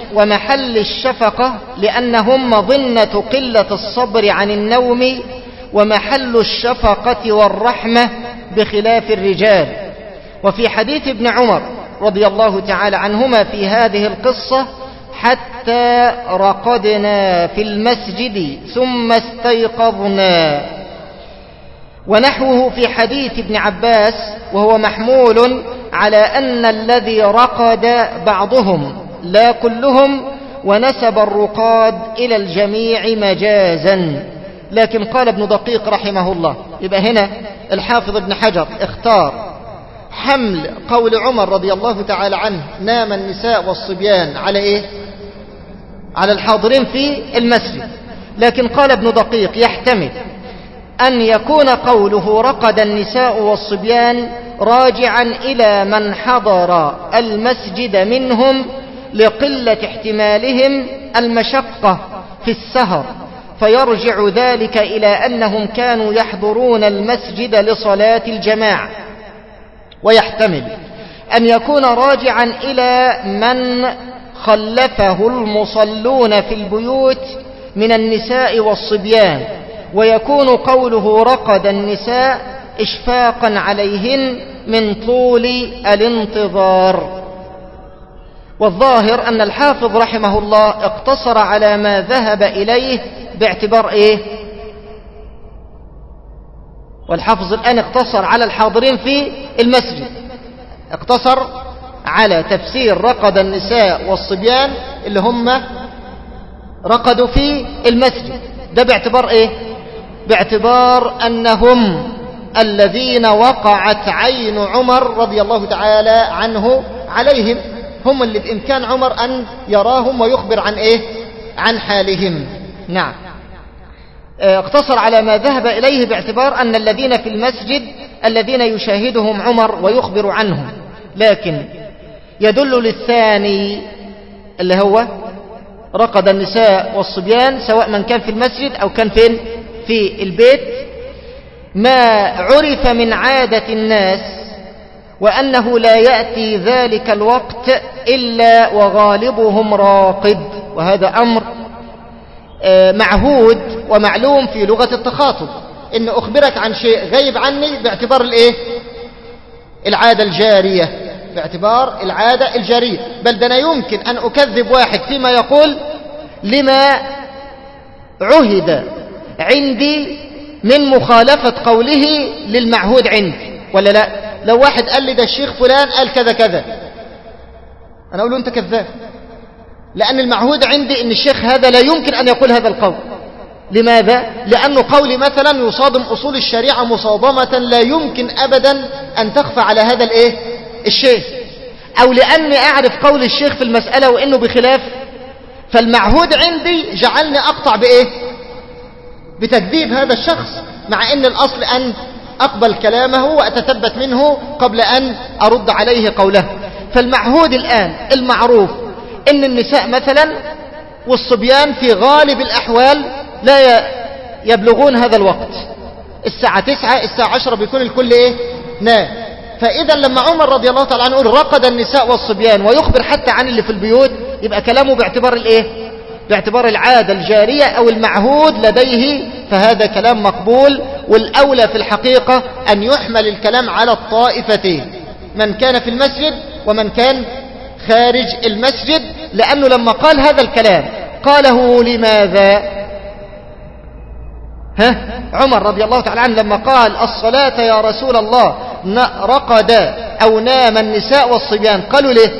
ومحل الشفقة لأنهم مظنة قلة الصبر عن النوم ومحل الشفقة والرحمة بخلاف الرجال. وفي حديث ابن عمر رضي الله تعالى عنهما في هذه القصة: حتى رقدنا في المسجد ثم استيقظنا. ونحوه في حديث ابن عباس، وهو محمول على أن الذي رقد بعضهم لا كلهم، ونسب الرقاد إلى الجميع مجازا. لكن قال ابن دقيق رحمه الله، يبقى هنا الحافظ ابن حجر اختار حمل قول عمر رضي الله تعالى عنه: نام النساء والصبيان، على إيه؟ على الحاضرين في المسجد. لكن قال ابن دقيق يحتمل أن يكون قوله رقد النساء والصبيان راجعا إلى من حضر المسجد منهم لقلة احتمالهم المشقة في السهر، فيرجع ذلك إلى أنهم كانوا يحضرون المسجد لصلاة الجماعة. ويحتمل أن يكون راجعا إلى من خلفه المصلون في البيوت من النساء والصبيان، ويكون قوله رقد النساء إشفاقا عليهن من طول الانتظار. والظاهر أن الحافظ رحمه الله اقتصر على ما ذهب إليه باعتبار إيه؟ والحافظ الآن اقتصر على الحاضرين في المسجد، اقتصر على تفسير رقد النساء والصبيان اللي هم رقدوا في المسجد. ده باعتبار إيه؟ باعتبار أنهم الذين وقعت عين عمر رضي الله تعالى عنه عليهم، هم اللي بإمكان عمر أن يراهم ويخبر عن إيه؟ عن حالهم. نعم، اقتصر على ما ذهب إليه باعتبار أن الذين في المسجد الذين يشاهدهم عمر ويخبر عنهم. لكن يدل للثاني اللي هو رقد النساء والصبيان، سواء من كان في المسجد أو كان فين في البيت، ما عرف من عادة الناس، وأنه لا يأتي ذلك الوقت إلا وغالبهم راقد. وهذا أمر معهود ومعلوم في لغة التخاطب، إن أخبرك عن شيء غيب عني باعتبار الإيه؟ العادة الجارية، باعتبار العادة الجارية. بل دنا يمكن أن أكذب واحد فيما يقول لما عهد عندي من مخالفة قوله للمعهود عندي، ولا لا؟ لو واحد قال لي ده الشيخ فلان قال كذا كذا، أنا أقول له أنت كذاب، لأن المعهود عندي أن الشيخ هذا لا يمكن أن يقول هذا القول. لماذا؟ لأن قولي مثلا يصادم أصول الشريعة مصادمة لا يمكن أبدا أن تخفى على هذا الإيه؟ الشيخ، أو لأني أعرف قول الشيخ في المسألة وإنه بخلاف، فالمعهود عندي جعلني أقطع بإيه؟ بتكذيب هذا الشخص، مع أن الأصل أن أقبل كلامه وأتثبت منه قبل أن أرد عليه قوله. فالمعهود الآن المعروف أن النساء مثلا والصبيان في غالب الأحوال لا يبلغون هذا الوقت، الساعة تسعة الساعة عشرة بيكون الكل إيه؟ نام. فإذا لما عمر رضي الله تعالى عنه يقول رقد النساء والصبيان ويخبر حتى عن اللي في البيوت، يبقى كلامه باعتبار الإيه؟ باعتبار العادة الجارية أو المعهود لديه، فهذا كلام مقبول. والأولى في الحقيقة أن يحمل الكلام على الطائفتين، من كان في المسجد ومن كان خارج المسجد، لأنه لما قال هذا الكلام قاله لماذا؟ ها؟ عمر رضي الله تعالى عنه لما قال الصلاة يا رسول الله رقد أو نام النساء والصبيان، قالوا ليه؟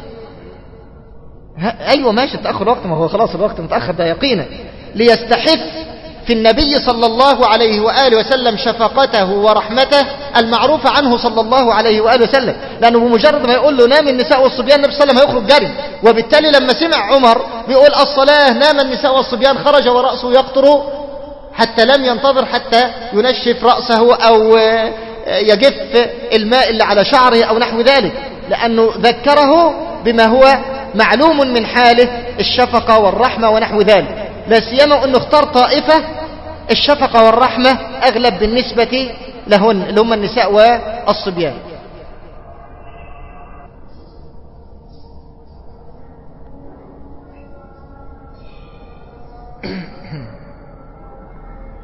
أيوة ماشي، تأخر وقت، ما هو خلاص الوقت متأخر ده يقينا، ليستحث في النبي صلى الله عليه وآله وسلم شفقته ورحمته المعروفة عنه صلى الله عليه وآله وسلم، لأنه بمجرد ما يقول له نام النساء والصبيان النبي صلى الله عليه وسلم هيخرج جري. وبالتالي لما سمع عمر بيقول الصلاة نام النساء والصبيان خرج ورأسه يقطر، حتى لم ينتظر حتى ينشف رأسه أو يجف الماء اللي على شعره أو نحو ذلك، لأنه ذكره بما هو معلوم من حاله، الشفقة والرحمة ونحو ذلك. لا سيما أنه اختار طائفة الشفقة والرحمة أغلب بالنسبة لهن اللي هم النساء والصبيان.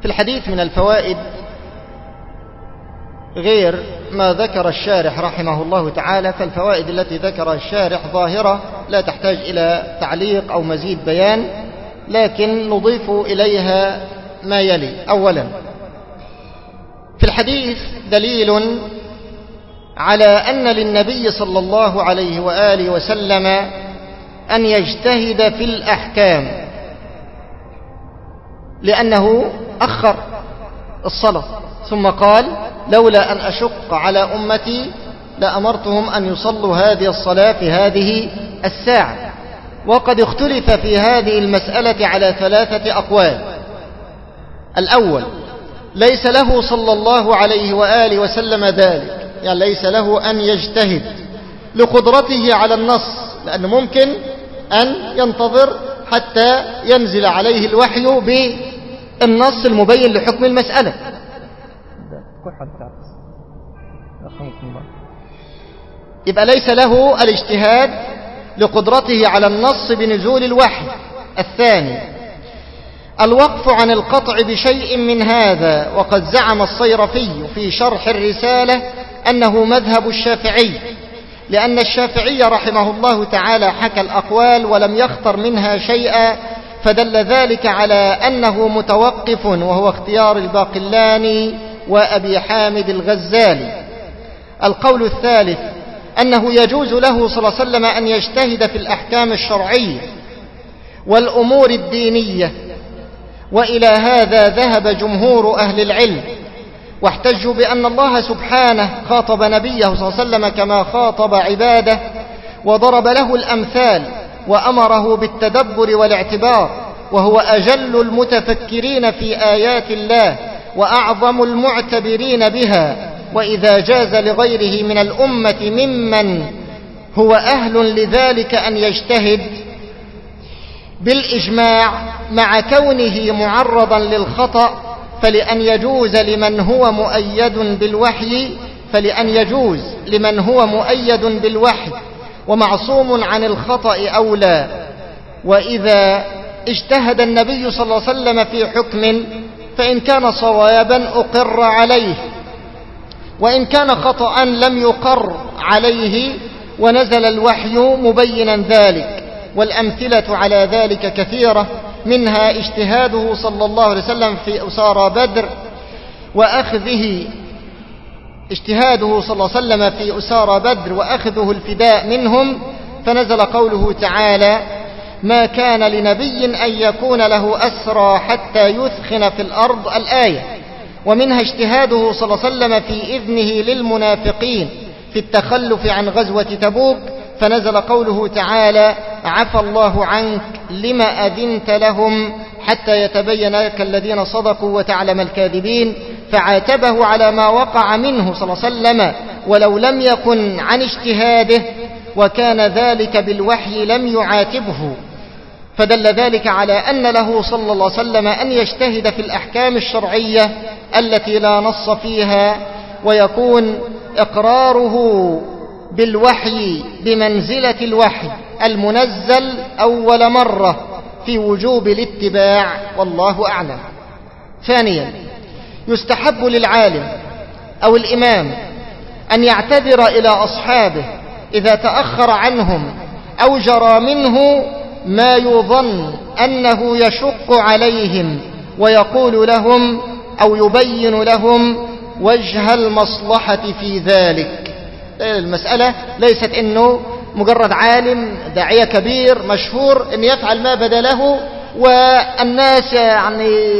في الحديث من الفوائد غير ما ذكر الشارح رحمه الله تعالى، فالفوائد التي ذكرها الشارح ظاهرة لا تحتاج إلى تعليق أو مزيد بيان، لكن نضيف إليها ما يلي. أولا، في الحديث دليل على أن للنبي صلى الله عليه وآله وسلم أن يجتهد في الأحكام، لأنه أخر الصلاة ثم قال: لولا أن أشق على أمتي لأمرتهم أن يصلوا هذه الصلاة في هذه الساعة. وقد اختلف في هذه المسألة على ثلاثة أقوال. الأول، ليس له صلى الله عليه وآله وسلم ذلك، يعني ليس له أن يجتهد لقدرته على النص، لأنه ممكن أن ينتظر حتى ينزل عليه الوحي بالنص المبين لحكم المسألة. يبقى ليس له الاجتهاد لقدرته على النص بنزول الوحي. الثاني، الوقف عن القطع بشيء من هذا، وقد زعم الصيرفي في شرح الرسالة أنه مذهب الشافعي، لأن الشافعي رحمه الله تعالى حكى الأقوال ولم يختر منها شيئا، فدل ذلك على أنه متوقف، وهو اختيار الباقلاني وأبي حامد الغزالي. القول الثالث، أنه يجوز له صلى الله عليه وسلم أن يجتهد في الأحكام الشرعية والأمور الدينية، وإلى هذا ذهب جمهور أهل العلم، واحتجوا بأن الله سبحانه خاطب نبيه صلى الله عليه وسلم كما خاطب عباده، وضرب له الأمثال وأمره بالتدبر والاعتبار، وهو أجل المتفكرين في آيات الله وأعظم المعتبرين بها. وإذا جاز لغيره من الأمة ممن هو أهل لذلك أن يجتهد بالإجماع مع كونه معرضا للخطأ، فلأن يجوز لمن هو مؤيد بالوحي فلأن يجوز لمن هو مؤيد بالوحي ومعصوم عن الخطأ أولى. وإذا اجتهد النبي صلى الله عليه وسلم في حكم فإن كان صوابا أقر عليه، وإن كان خطأ لم يقر عليه ونزل الوحي مبينا ذلك. والأمثلة على ذلك كثيرة، منها اجتهاده صلى الله عليه وسلم في أسارى بدر وأخذه اجتهاده صلى الله عليه وسلم في أسارى بدر وأخذه الفداء منهم، فنزل قوله تعالى: ما كان لنبي أن يكون له أسرى حتى يثخن في الأرض، الآية. ومنها اجتهاده صلى الله عليه وسلم في إذنه للمنافقين في التخلف عن غزوة تبوك، فنزل قوله تعالى: عفى الله عنك لما أذنت لهم حتى يتبين لك الذين صدقوا وتعلم الكاذبين، فعاتبه على ما وقع منه صلى الله عليه وسلم ولو لم يكن عن اجتهاده، وكان ذلك بالوحي لم يعاتبه، فدل ذلك على أن له صلى الله عليه وسلم أن يجتهد في الأحكام الشرعية التي لا نص فيها، ويكون إقراره بالوحي بمنزلة الوحي المنزل أول مرة في وجوب الاتباع، والله أعلم. ثانيا، يستحب للعالم أو الإمام أن يعتذر إلى أصحابه إذا تأخر عنهم أو جرى منه ما يظن أنه يشق عليهم، ويقول لهم أو يبين لهم وجه المصلحة في ذلك. المسألة ليست أنه مجرد عالم داعية كبير مشهور أن يفعل ما بدا له، والناس يعني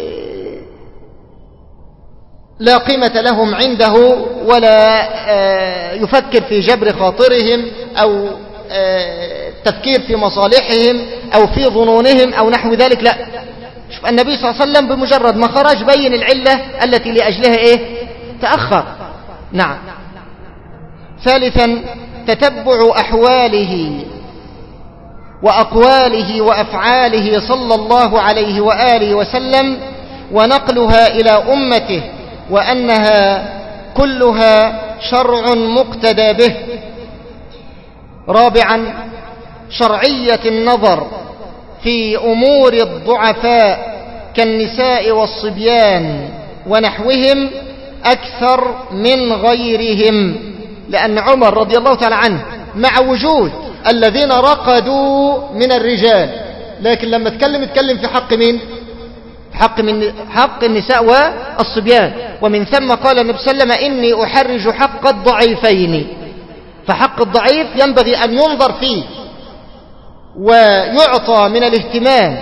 لا قيمة لهم عنده، ولا يفكر في جبر خاطرهم أو تفكير في مصالحهم أو في ظنونهم أو نحو ذلك. لا، شوف النبي صلى الله عليه وسلم بمجرد ما خرج بين العلة التي لأجلها إيه؟ تأخر. نعم. ثالثا، تتبع أحواله وأقواله وأفعاله صلى الله عليه وآله وسلم ونقلها إلى أمته، وأنها كلها شرع مقتدى به. رابعا، شرعية النظر في أمور الضعفاء كالنساء والصبيان ونحوهم أكثر من غيرهم، لأن عمر رضي الله تعالى عنه مع وجود الذين رقدوا من الرجال، لكن لما اتكلم اتكلم في حق مين؟ حق, من حق النساء والصبيان. ومن ثم قال النبي صلى الله عليه وسلم إني أحرج حق الضعيفين، فحق الضعيف ينبغي أن ينظر فيه ويعطى من الاهتمام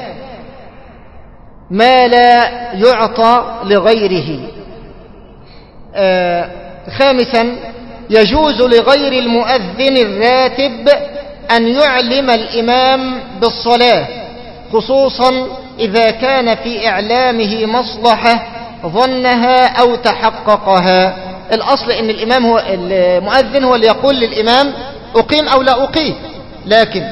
ما لا يعطى لغيره. آه خامسا يجوز لغير المؤذن الراتب أن يعلم الإمام بالصلاة، خصوصا إذا كان في إعلامه مصلحة ظنها أو تحققها. الأصل إن الإمام هو المؤذن هو اللي يقول للإمام أقيم أو لا أقيم، لكن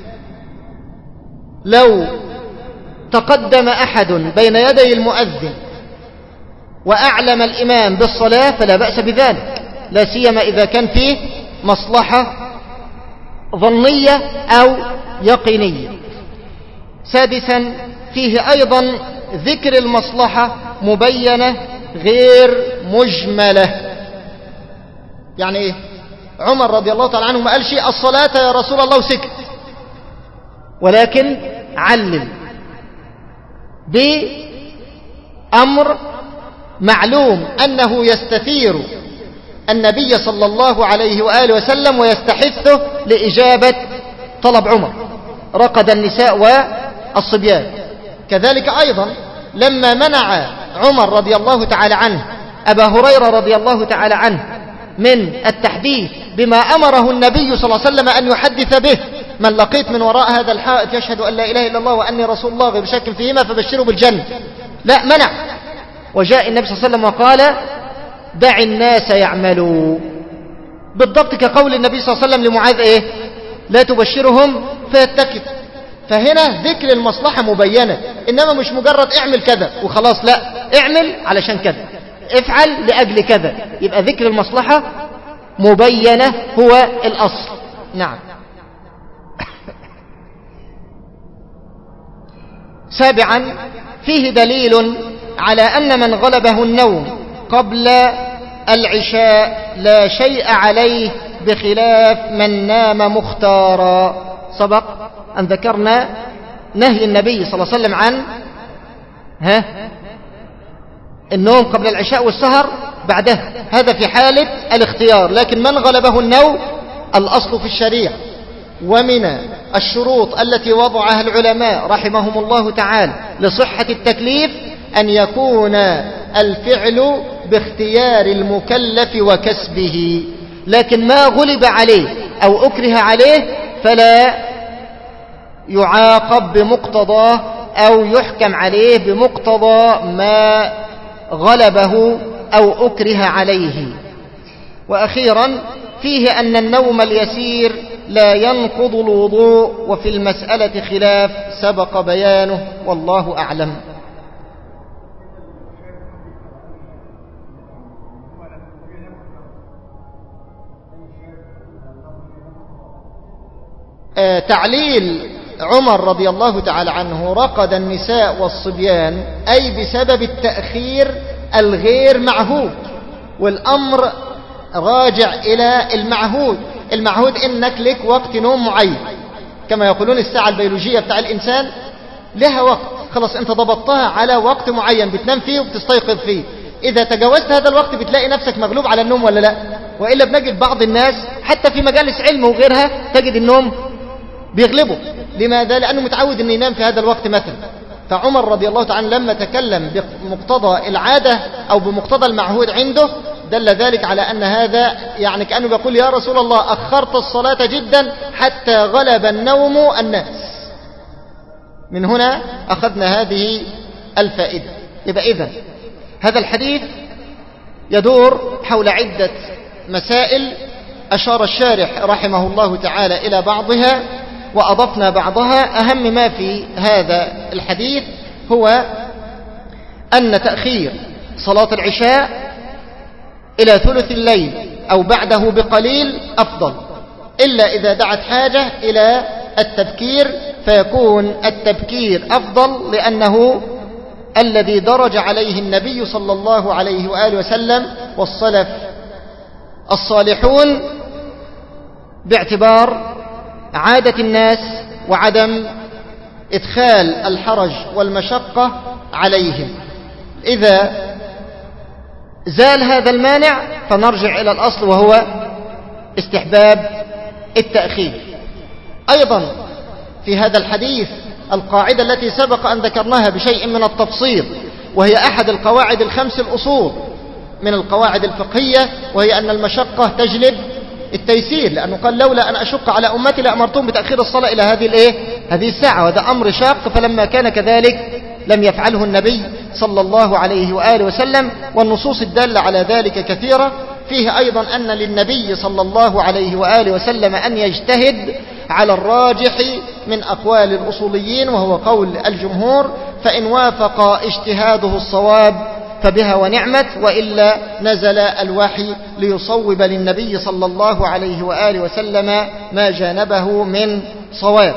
لو تقدم أحد بين يدي المؤذن وأعلم الإمام بالصلاة فلا بأس بذلك، لا سيما إذا كان فيه مصلحة ظنية أو يقينية. سادسا فيه أيضا ذكر المصلحة مبينة غير مجملة. يعني إيه؟ عمر رضي الله تعالى عنه ما قال شيء الصلاة يا رسول الله وسكت، ولكن علل بأمر معلوم أنه يستثير النبي صلى الله عليه وآله وسلم ويستحثه لإجابة طلب عمر، رقد النساء والصبيان. كذلك أيضا لما منع عمر رضي الله تعالى عنه أبا هريرة رضي الله تعالى عنه من التحديث بما أمره النبي صلى الله عليه وسلم أن يحدث به، من لقيت من وراء هذا الحائط يشهد أن لا إله إلا الله وأني رسول الله غير شك فيهما فبشره بالجنة، لا منع. وجاء النبي صلى الله عليه وسلم وقال دع الناس يعملوا، بالضبط كقول النبي صلى الله عليه وسلم لمعاذ إيه؟ لا تبشرهم فيتكل. فهنا ذكر المصلحة مبينة، إنما مش مجرد اعمل كذا وخلاص، لا اعمل علشان كذا، افعل لأجل كذا، يبقى ذكر المصلحة مبينة هو الأصل. نعم. سابعا فيه دليل على أن من غلبه النوم قبل العشاء لا شيء عليه بخلاف من نام مختارا. سبق أن ذكرنا نهي النبي صلى الله عليه وسلم عن ها النوم قبل العشاء والسهر بعده، هذا في حالة الاختيار. لكن من غلبه النوم الأصل في الشريعة ومن الشروط التي وضعها العلماء رحمهم الله تعالى لصحة التكليف أن يكون الفعل باختيار المكلف وكسبه، لكن ما غلب عليه أو أكره عليه فلا يعاقب بمقتضاه أو يحكم عليه بمقتضى ما غلبه أو أكره عليه. وأخيرا فيه أن النوم اليسير لا ينقض الوضوء، وفي المسألة خلاف سبق بيانه والله أعلم. آه تعليل عمر رضي الله تعالى عنه رقد النساء والصبيان أي بسبب التأخير الغير معهود، والأمر راجع إلى المعهود. المعهود إنك لك وقت نوم معين، كما يقولون الساعة البيولوجية بتاع الإنسان لها وقت، خلاص أنت ضبطتها على وقت معين بتنام فيه وبتستيقظ فيه. إذا تجاوزت هذا الوقت بتلاقي نفسك مغلوب على النوم ولا لا؟ وإلا بنجد بعض الناس حتى في مجالس علم وغيرها تجد النوم بيغلبه. لماذا؟ لأنه متعود أن ينام في هذا الوقت مثلا. فعمر رضي الله تعالى لما تكلم بمقتضى العادة أو بمقتضى المعهود عنده دل ذلك على أن هذا يعني كأنه بيقول يا رسول الله أخرت الصلاة جدا حتى غلب النوم الناس. من هنا أخذنا هذه الفائدة. يبقى إذن هذا الحديث يدور حول عدة مسائل أشار الشارح رحمه الله تعالى إلى بعضها وأضفنا بعضها. أهم ما في هذا الحديث هو أن تأخير صلاة العشاء إلى ثلث الليل أو بعده بقليل أفضل، إلا إذا دعت حاجة إلى التبكير فيكون التبكير أفضل، لأنه الذي درج عليه النبي صلى الله عليه وآله وسلم والسلف الصالحون باعتبار عادة الناس وعدم إدخال الحرج والمشقة عليهم. إذا زال هذا المانع فنرجع إلى الأصل وهو استحباب التأخير. أيضا في هذا الحديث القاعدة التي سبق أن ذكرناها بشيء من التفصيل، وهي أحد القواعد الخمس الأصول من القواعد الفقهية، وهي أن المشقة تجلب التيسير، لأنه قال لولا أن أشق على أمتي لأمرتهم بتأخير الصلاة إلى هذه الإيه؟ هذه الساعة، وهذا أمر شاق، فلما كان كذلك لم يفعله النبي صلى الله عليه وآله وسلم. والنصوص الدالة على ذلك كثيرة. فيه أيضا أن للنبي صلى الله عليه وآله وسلم أن يجتهد على الراجح من أقوال الأصوليين وهو قول الجمهور، فإن وافق اجتهاده الصواب فبها ونعمت، وإلا نزل الوحي ليصوب للنبي صلى الله عليه وآله وسلم ما جانبه من صواب.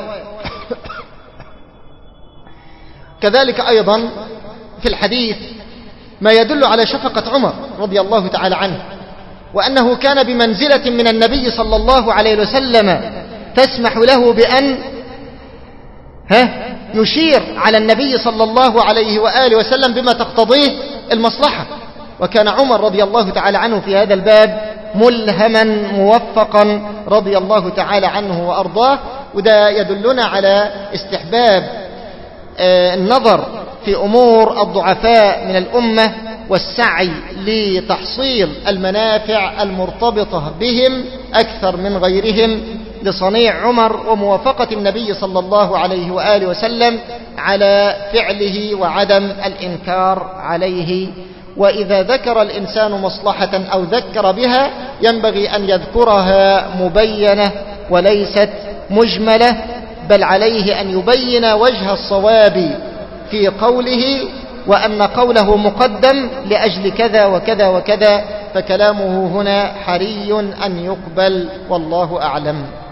كذلك أيضا في الحديث ما يدل على شفقة عمر رضي الله تعالى عنه، وأنه كان بمنزلة من النبي صلى الله عليه وسلم تسمح له بأن ها يشير على النبي صلى الله عليه وآله وسلم بما تقتضيه المصلحة. وكان عمر رضي الله تعالى عنه في هذا الباب ملهما موفقا رضي الله تعالى عنه وأرضاه. وده يدلنا على استحباب النظر في أمور الضعفاء من الأمة والسعي لتحصيل المنافع المرتبطة بهم أكثر من غيرهم، لصنيع عمر وموافقة النبي صلى الله عليه وآله وسلم على فعله وعدم الإنكار عليه. وإذا ذكر الإنسان مصلحة أو ذكر بها ينبغي أن يذكرها مبينة وليست مجملة، بل عليه أن يبين وجه الصواب في قوله، وأن قوله مقدم لأجل كذا وكذا وكذا، فكلامه هنا حري أن يقبل، والله أعلم.